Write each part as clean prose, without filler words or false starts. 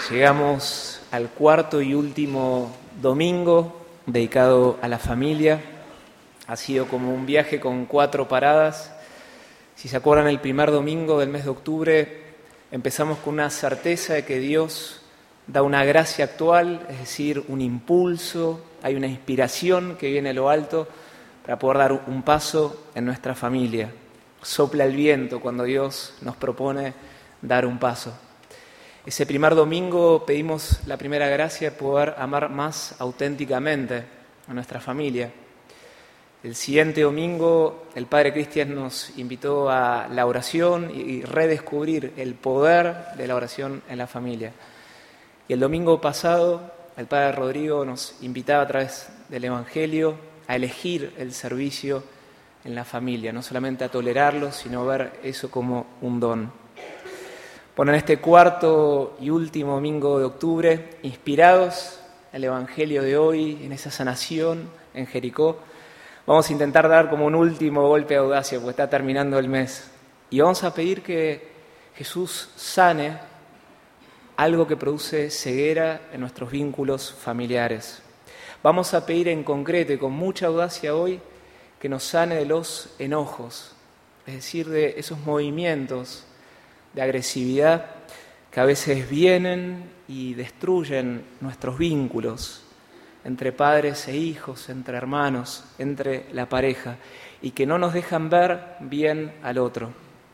Llegamos al cuarto y último domingo dedicado a la familia. Ha sido como un viaje con 4 paradas. Si se acuerdan, el primer domingo del mes de octubre empezamos con una certeza de que Dios da una gracia actual, es decir, un impulso, hay una inspiración que viene de lo alto para poder dar un paso en nuestra familia. Sopla el viento cuando Dios nos propone dar un paso. Ese primer domingo pedimos la primera gracia de poder amar más auténticamente a nuestra familia. El siguiente domingo el Padre Cristian nos invitó a la oración y redescubrir el poder de la oración en la familia. Y el domingo pasado el Padre Rodrigo nos invitaba a través del Evangelio a elegir el servicio en la familia, no solamente a tolerarlo, sino ver eso como un don. Bueno, en este cuarto y último domingo de octubre, inspirados en el Evangelio de hoy, en esa sanación en Jericó, vamos a intentar dar como un último golpe de audacia, porque está terminando el mes. Y vamos a pedir que Jesús sane algo que produce ceguera en nuestros vínculos familiares. Vamos a pedir en concreto y con mucha audacia hoy que nos sane de los enojos, es decir, de esos movimientos de agresividad que a veces vienen y destruyen nuestros vínculos entre padres e hijos, entre hermanos, entre la pareja, y que no nos dejan ver bien al otro.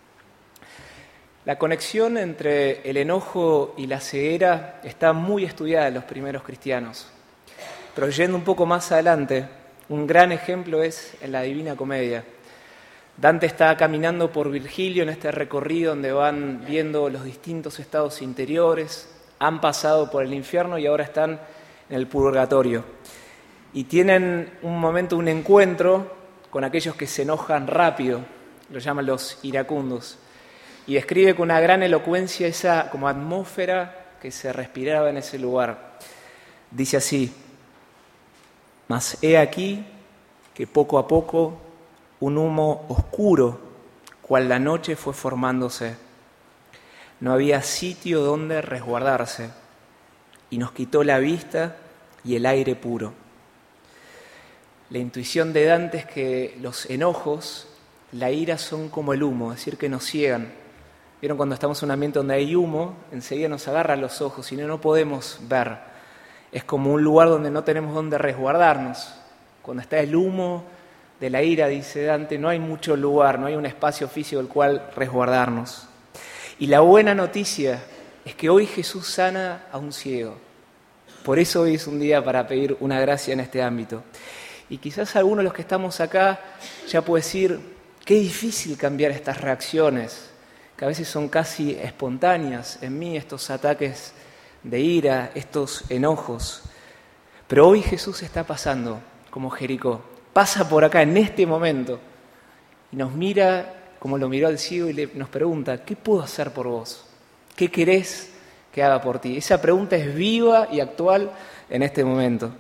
La conexión entre el enojo y la ceguera está muy estudiada en los primeros cristianos, pero yendo un poco más adelante, un gran ejemplo es en la Divina Comedia. Dante está caminando por Virgilio en este recorrido donde van viendo los distintos estados interiores, han pasado por el infierno y ahora están en el purgatorio. Y tienen un momento, un encuentro con aquellos que se enojan rápido, lo llaman los iracundos. Y describe con una gran elocuencia esa como atmósfera que se respiraba en ese lugar. Dice así: «Mas he aquí que poco a poco un humo oscuro, cual la noche fue formándose. No había sitio donde resguardarse, y nos quitó la vista y el aire puro». La intuición de Dante es que los enojos, la ira, son como el humo, es decir, que nos ciegan. ¿Vieron cuando estamos en un ambiente donde hay humo? Enseguida nos agarran los ojos y no podemos ver. Es como un lugar donde no tenemos donde resguardarnos. Cuando está el humo de la ira, dice Dante, no hay mucho lugar, no hay un espacio físico al cual resguardarnos. Y la buena noticia es que hoy Jesús sana a un ciego. Por eso hoy es un día para pedir una gracia en este ámbito. Y quizás algunos de los que estamos acá ya puede decir, qué difícil cambiar estas reacciones, que a veces son casi espontáneas en mí, estos ataques de ira, estos enojos. Pero hoy Jesús está pasando como Jericó. Pasa por acá en este momento y nos mira como lo miró al ciego y nos pregunta, ¿qué puedo hacer por vos? ¿Qué querés que haga por ti? Esa pregunta es viva y actual en este momento.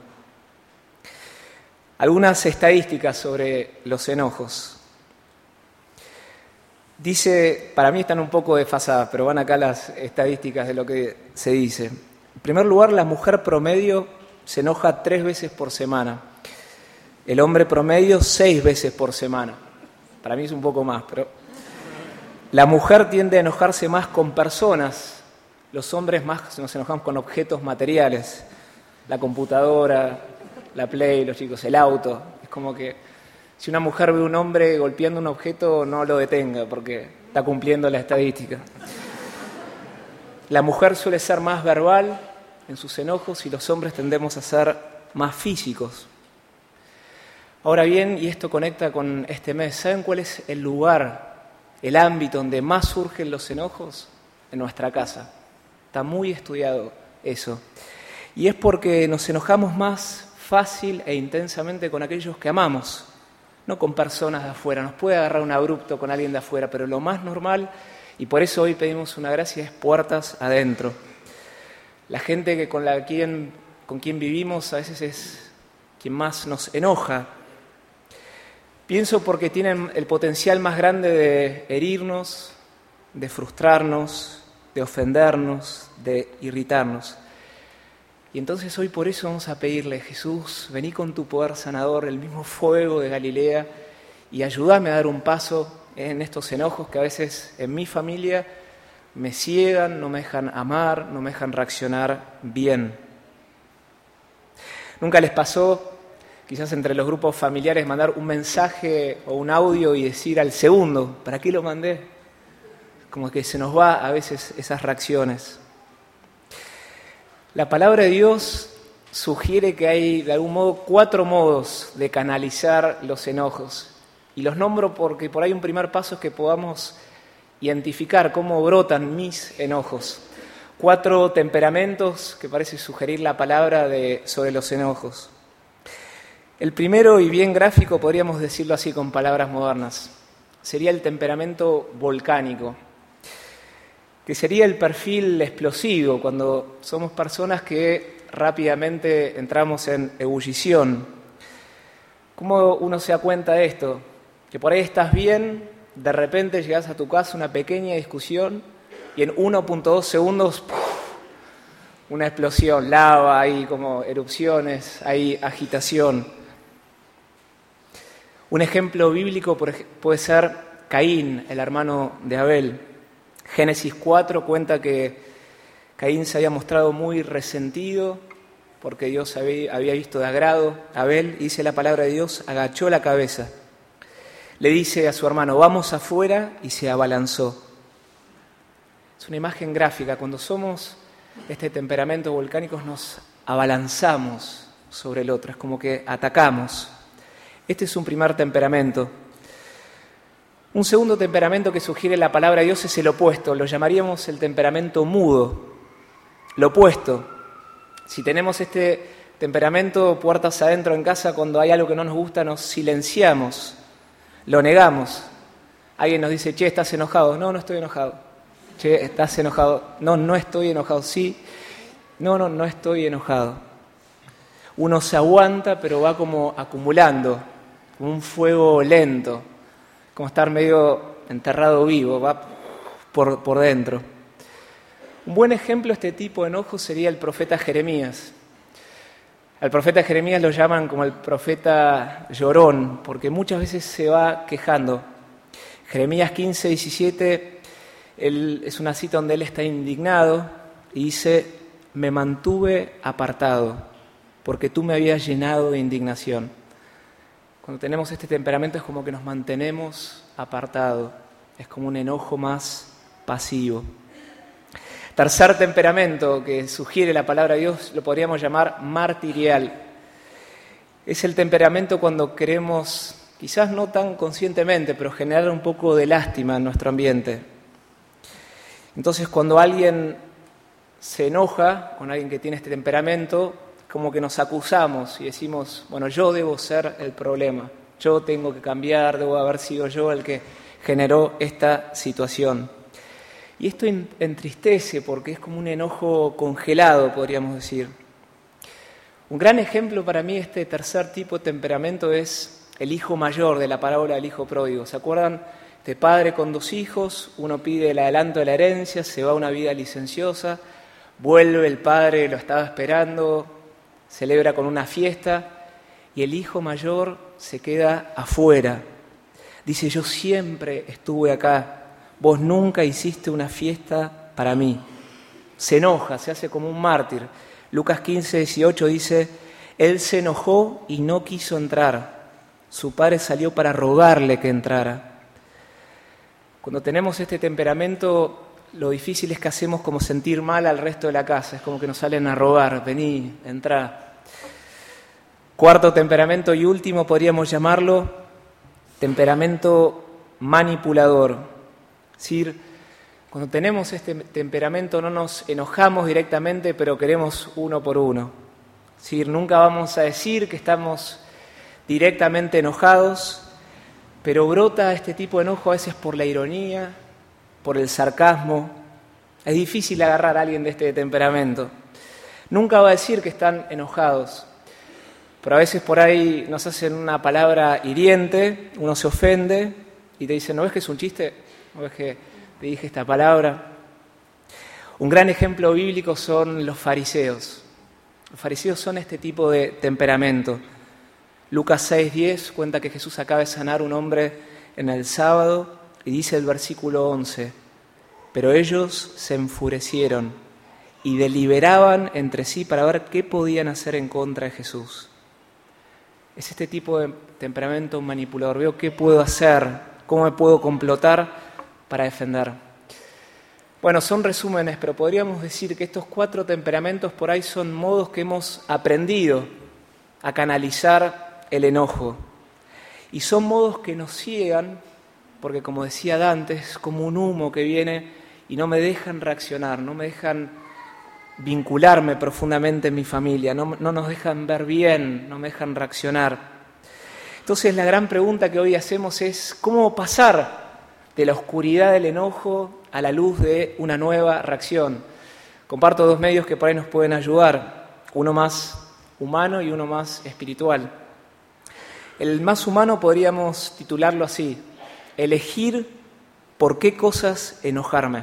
Algunas estadísticas sobre los enojos. Dice, para mí están un poco desfasadas, pero van acá las estadísticas de lo que se dice. En primer lugar, la mujer promedio se enoja 3 veces por semana. El hombre promedio 6 veces por semana. Para mí es un poco más, pero la mujer tiende a enojarse más con personas. Los hombres más nos enojamos con objetos materiales. La computadora, la Play, los chicos, el auto. Es como que si una mujer ve a un hombre golpeando un objeto, no lo detenga porque está cumpliendo la estadística. La mujer suele ser más verbal en sus enojos y los hombres tendemos a ser más físicos. Ahora bien, y esto conecta con este mes, ¿saben cuál es el lugar, el ámbito donde más surgen los enojos? En nuestra casa. Está muy estudiado eso. Y es porque nos enojamos más fácil e intensamente con aquellos que amamos, no con personas de afuera. Nos puede agarrar un abrupto con alguien de afuera, pero lo más normal, y por eso hoy pedimos una gracia, es puertas adentro. La gente con quien vivimos a veces es quien más nos enoja. Pienso porque tienen el potencial más grande de herirnos, de frustrarnos, de ofendernos, de irritarnos. Y entonces hoy por eso vamos a pedirle: Jesús, vení con tu poder sanador, el mismo fuego de Galilea, y ayúdame a dar un paso en estos enojos que a veces en mi familia me ciegan, no me dejan amar, no me dejan reaccionar bien. ¿Nunca les pasó, quizás entre los grupos familiares, mandar un mensaje o un audio y decir al segundo: ¿para qué lo mandé? Como que se nos va a veces esas reacciones. La palabra de Dios sugiere que hay de algún modo 4 modos de canalizar los enojos. Y los nombro porque por ahí un primer paso es que podamos identificar cómo brotan mis enojos. 4 temperamentos que parece sugerir la palabra sobre los enojos. El primero, y bien gráfico, podríamos decirlo así con palabras modernas, sería el temperamento volcánico, que sería el perfil explosivo, cuando somos personas que rápidamente entramos en ebullición. ¿Cómo uno se da cuenta de esto? Que por ahí estás bien, de repente llegas a tu casa, una pequeña discusión, y en 1.2 segundos, ¡puf!, una explosión, lava, hay como erupciones, hay agitación. Un ejemplo bíblico puede ser Caín, el hermano de Abel. Génesis 4 cuenta que Caín se había mostrado muy resentido porque Dios había visto de agrado a Abel, y dice la palabra de Dios: agachó la cabeza. Le dice a su hermano: vamos afuera, y se abalanzó. Es una imagen gráfica. Cuando somos de este temperamento volcánico nos abalanzamos sobre el otro, es como que atacamos. Este es un primer temperamento. Un segundo temperamento que sugiere la palabra de Dios es el opuesto, lo llamaríamos el temperamento mudo. Lo opuesto. Si tenemos este temperamento puertas adentro en casa, cuando hay algo que no nos gusta nos silenciamos, lo negamos. Alguien nos dice: che, ¿estás enojado? No, no estoy enojado. Che, ¿estás enojado? No, no estoy enojado. Sí. No estoy enojado. Uno se aguanta, pero va como acumulando, como un fuego lento, como estar medio enterrado vivo, va por dentro. Un buen ejemplo de este tipo de enojo sería el profeta Jeremías. Al profeta Jeremías lo llaman como el profeta llorón, porque muchas veces se va quejando. Jeremías 15:17, es una cita donde él está indignado y dice: me mantuve apartado, porque tú me habías llenado de indignación. Cuando tenemos este temperamento es como que nos mantenemos apartados, es como un enojo más pasivo. Tercer temperamento que sugiere la palabra de Dios lo podríamos llamar martirial. Es el temperamento cuando queremos, quizás no tan conscientemente, pero generar un poco de lástima en nuestro ambiente. Entonces, cuando alguien se enoja con alguien que tiene este temperamento, como que nos acusamos y decimos: bueno, yo debo ser el problema, yo tengo que cambiar, debo haber sido yo el que generó esta situación. Y esto entristece porque es como un enojo congelado, podríamos decir. Un gran ejemplo para mí de este tercer tipo de temperamento es el hijo mayor de la parábola del hijo pródigo. ¿Se acuerdan? Este padre con 2 hijos, uno pide el adelanto de la herencia, se va a una vida licenciosa, vuelve, el padre lo estaba esperando, celebra con una fiesta, y el hijo mayor se queda afuera. Dice: yo siempre estuve acá, vos nunca hiciste una fiesta para mí. Se enoja, se hace como un mártir. Lucas 15:18 dice: él se enojó y no quiso entrar. Su padre salió para rogarle que entrara. Cuando tenemos este temperamento, lo difícil es que hacemos como sentir mal al resto de la casa. Es como que nos salen a rogar: vení, entrá. Cuarto temperamento y último podríamos llamarlo temperamento manipulador. Es decir, cuando tenemos este temperamento no nos enojamos directamente, pero queremos uno por uno. Es decir, nunca vamos a decir que estamos directamente enojados, pero brota este tipo de enojo a veces por la ironía, por el sarcasmo. Es difícil agarrar a alguien de este temperamento. Nunca va a decir que están enojados, pero a veces por ahí nos hacen una palabra hiriente, uno se ofende y te dicen: ¿no ves que es un chiste? ¿No ves que te dije esta palabra? Un gran ejemplo bíblico son los fariseos. Los fariseos son este tipo de temperamento. Lucas 6:10 cuenta que Jesús acaba de sanar a un hombre en el sábado y dice el versículo 11, pero ellos se enfurecieron y deliberaban entre sí para ver qué podían hacer en contra de Jesús. Es este tipo de temperamento manipulador. Veo qué puedo hacer, cómo me puedo complotar para defender. Bueno, son resúmenes, pero podríamos decir que estos 4 temperamentos por ahí son modos que hemos aprendido a canalizar el enojo. Y son modos que nos ciegan, porque como decía Dante, es como un humo que viene y no me dejan reaccionar, no me dejan vincularme profundamente en mi familia, no nos dejan ver bien, no me dejan reaccionar. Entonces la gran pregunta que hoy hacemos es ¿cómo pasar de la oscuridad del enojo a la luz de una nueva reacción? Comparto 2 medios que por ahí nos pueden ayudar, uno más humano y uno más espiritual. El más humano podríamos titularlo así: elegir por qué cosas enojarme.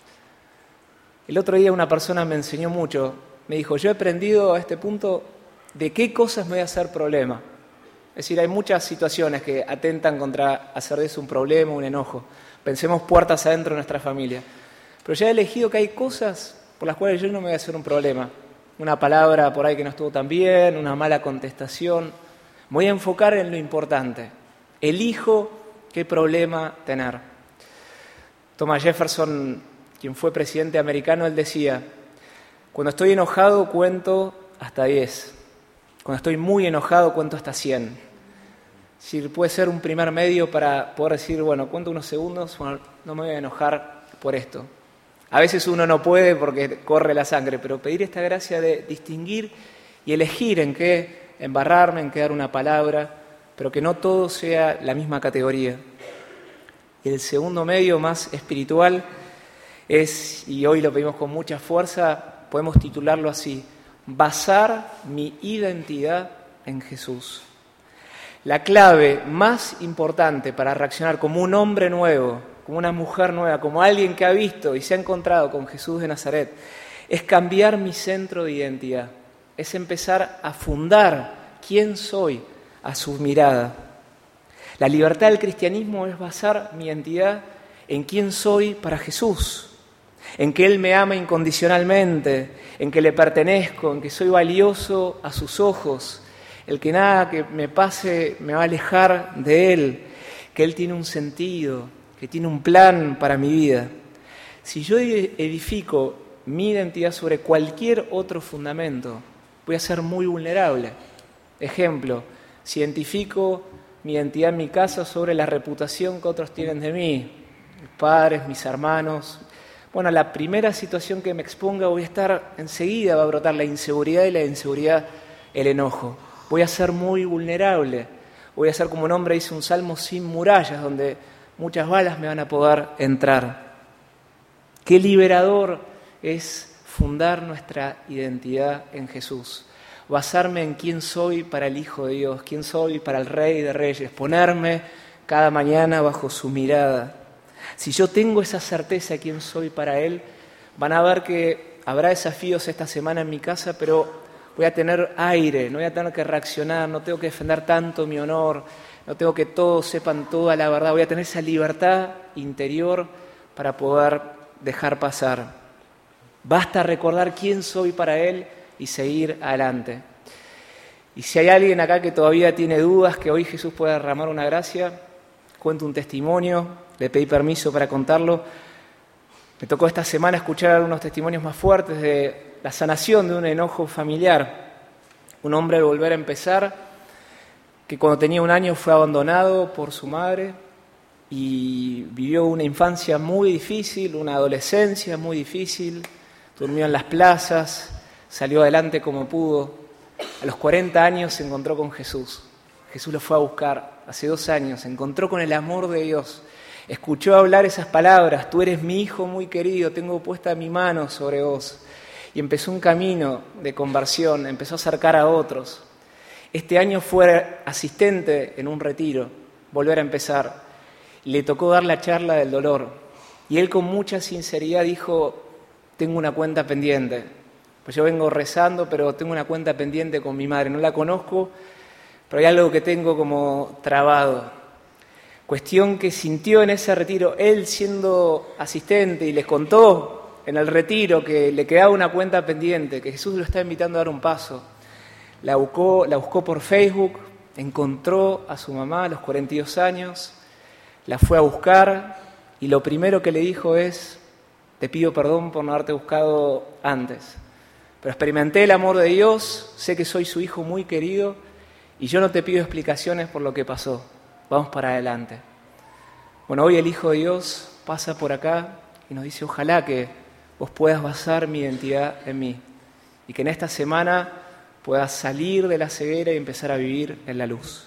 El otro día una persona me enseñó mucho, me dijo, yo he aprendido a este punto de qué cosas me voy a hacer problema. Es decir, hay muchas situaciones que atentan contra hacer de eso un problema, un enojo. Pensemos puertas adentro de nuestra familia. Pero ya he elegido que hay cosas por las cuales yo no me voy a hacer un problema. Una palabra por ahí que no estuvo tan bien, una mala contestación. Me voy a enfocar en lo importante. Elijo qué problema tener. Thomas Jefferson, quien fue presidente americano, él decía, cuando estoy enojado cuento hasta 10. Cuando estoy muy enojado cuento hasta 100. Si puede ser un primer medio para poder decir, bueno, cuento unos segundos, bueno, no me voy a enojar por esto. A veces uno no puede porque corre la sangre, pero pedir esta gracia de distinguir y elegir en qué embarrarme, en qué dar una palabra, pero que no todo sea la misma categoría. Y el segundo medio más espiritual es, y hoy lo pedimos con mucha fuerza, podemos titularlo así, basar mi identidad en Jesús. La clave más importante para reaccionar como un hombre nuevo, como una mujer nueva, como alguien que ha visto y se ha encontrado con Jesús de Nazaret, es cambiar mi centro de identidad, es empezar a fundar quién soy a su mirada. La libertad del cristianismo es basar mi identidad en quién soy para Jesús, en que Él me ama incondicionalmente, en que le pertenezco, en que soy valioso a sus ojos, el que nada que me pase me va a alejar de Él, que Él tiene un sentido, que tiene un plan para mi vida. Si yo edifico mi identidad sobre cualquier otro fundamento, voy a ser muy vulnerable. Ejemplo, si identifico mi identidad en mi casa sobre la reputación que otros tienen de mí, mis padres, mis hermanos, bueno, la primera situación que me exponga voy a estar enseguida, va a brotar la inseguridad y la inseguridad, el enojo. Voy a ser muy vulnerable, voy a ser como un hombre dice un salmo sin murallas, donde muchas balas me van a poder entrar. Qué liberador es fundar nuestra identidad en Jesús, basarme en quién soy para el Hijo de Dios, quién soy para el Rey de Reyes, ponerme cada mañana bajo su mirada. Si yo tengo esa certeza de quién soy para Él, van a ver que habrá desafíos esta semana en mi casa, pero voy a tener aire, no voy a tener que reaccionar, no tengo que defender tanto mi honor, no tengo que todos sepan toda la verdad, voy a tener esa libertad interior para poder dejar pasar. Basta recordar quién soy para Él y seguir adelante. Y si hay alguien acá que todavía tiene dudas que hoy Jesús puede derramar una gracia, cuento un testimonio. Le pedí permiso para contarlo. Me tocó esta semana escuchar algunos testimonios más fuertes de la sanación de un enojo familiar. Un hombre al volver a empezar, que cuando tenía 1 año fue abandonado por su madre y vivió una infancia muy difícil, una adolescencia muy difícil, durmió en las plazas, salió adelante como pudo. A los 40 años se encontró con Jesús. Jesús lo fue a buscar hace 2 años, se encontró con el amor de Dios. Escuchó hablar esas palabras, tú eres mi hijo muy querido, tengo puesta mi mano sobre vos. Y empezó un camino de conversión, empezó a acercar a otros. Este año fue asistente en un retiro, volver a empezar. Le tocó dar la charla del dolor. Y él con mucha sinceridad dijo, tengo una cuenta pendiente. Pues yo vengo rezando, pero tengo una cuenta pendiente con mi madre. No la conozco, pero hay algo que tengo como trabado. Cuestión que sintió en ese retiro, él siendo asistente, y les contó en el retiro que le quedaba una cuenta pendiente, que Jesús lo está invitando a dar un paso. La buscó por Facebook, encontró a su mamá a los 42 años, la fue a buscar y lo primero que le dijo es: te pido perdón por no haberte buscado antes, pero experimenté el amor de Dios, sé que soy su hijo muy querido y yo no te pido explicaciones por lo que pasó, vamos para adelante. Bueno, hoy el Hijo de Dios pasa por acá y nos dice: ojalá que vos puedas basar mi identidad en mí y que en esta semana puedas salir de la ceguera y empezar a vivir en la luz.